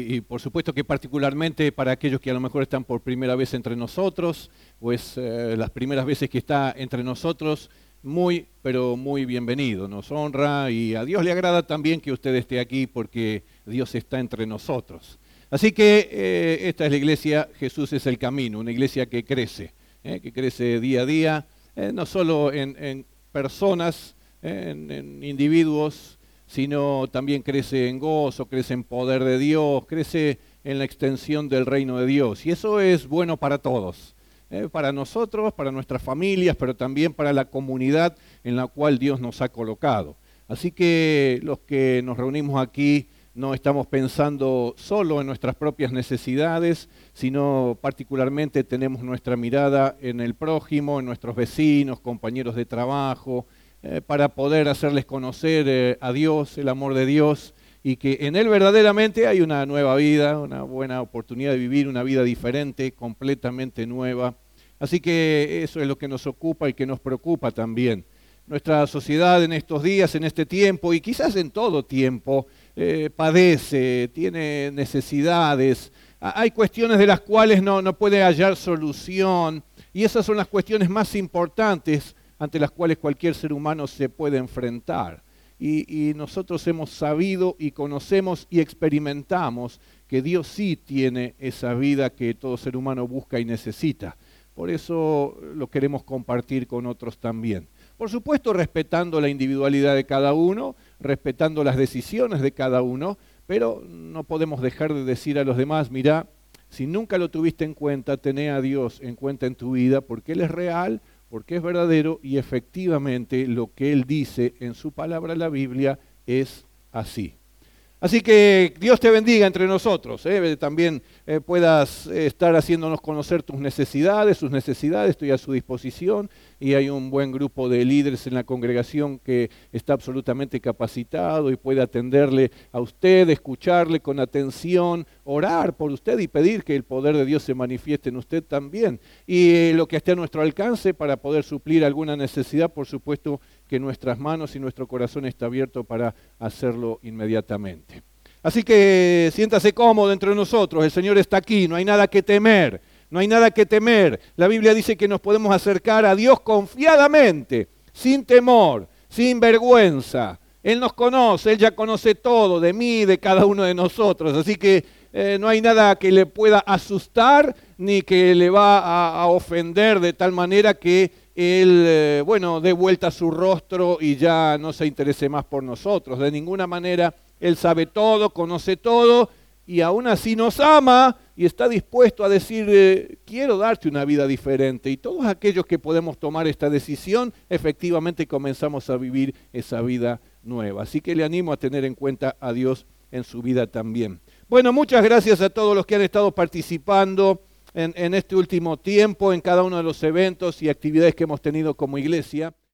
y por supuesto que particularmente para aquellos que a lo mejor están por primera vez entre nosotros, o es las primeras veces que está entre nosotros, muy, pero muy bienvenido. Nos honra y a Dios le agrada también que usted esté aquí porque Dios está entre nosotros. Así que esta es la iglesia, Jesús es el camino, una iglesia que crece día a día, no solo en personas, en individuos, sino también crece en gozo, crece en poder de Dios, crece en la extensión del reino de Dios. Y eso es bueno para todos, para nosotros, para nuestras familias, pero también para la comunidad en la cual Dios nos ha colocado. Así que los que nos reunimos aquí no estamos pensando solo en nuestras propias necesidades, sino particularmente tenemos nuestra mirada en el prójimo, en nuestros vecinos, compañeros de trabajo, para poder hacerles conocer a Dios, el amor de Dios, y que en Él verdaderamente hay una nueva vida, una buena oportunidad de vivir una vida diferente, completamente nueva. Así que eso es lo que nos ocupa y que nos preocupa también. Nuestra sociedad en estos días, en este tiempo, y quizás en todo tiempo, padece, tiene necesidades, hay cuestiones de las cuales no puede hallar solución, y esas son las cuestiones más importantes ante las cuales cualquier ser humano se puede enfrentar. Y nosotros hemos sabido y conocemos y experimentamos que Dios sí tiene esa vida que todo ser humano busca y necesita. Por eso lo queremos compartir con otros también. Por supuesto, respetando la individualidad de cada uno, respetando las decisiones de cada uno, pero no podemos dejar de decir a los demás, mirá, si nunca lo tuviste en cuenta, tené a Dios en cuenta en tu vida, porque Él es real, porque es verdadero y efectivamente lo que Él dice en su palabra, la Biblia, es así. Así que Dios te bendiga entre nosotros, también puedas estar haciéndonos conocer tus necesidades, sus necesidades, estoy a su disposición y hay un buen grupo de líderes en la congregación que está absolutamente capacitado y puede atenderle a usted, escucharle con atención, orar por usted y pedir que el poder de Dios se manifieste en usted también. Y lo que esté a nuestro alcance para poder suplir alguna necesidad, por supuesto que nuestras manos y nuestro corazón está abierto para hacerlo inmediatamente. Así que siéntase cómodo entre nosotros, el Señor está aquí, no hay nada que temer, no hay nada que temer. La Biblia dice que nos podemos acercar a Dios confiadamente, sin temor, sin vergüenza. Él nos conoce, Él ya conoce todo de mí, de cada uno de nosotros, así que no hay nada que le pueda asustar ni que le va a ofender de tal manera que Él, dé vuelta su rostro y ya no se interese más por nosotros. De ninguna manera, Él sabe todo, conoce todo y aún así nos ama y está dispuesto a decir, quiero darte una vida diferente. Y todos aquellos que podemos tomar esta decisión, efectivamente comenzamos a vivir esa vida nueva. Así que le animo a tener en cuenta a Dios en su vida también. Bueno, muchas gracias a todos los que han estado participando en este último tiempo, en cada uno de los eventos y actividades que hemos tenido como iglesia.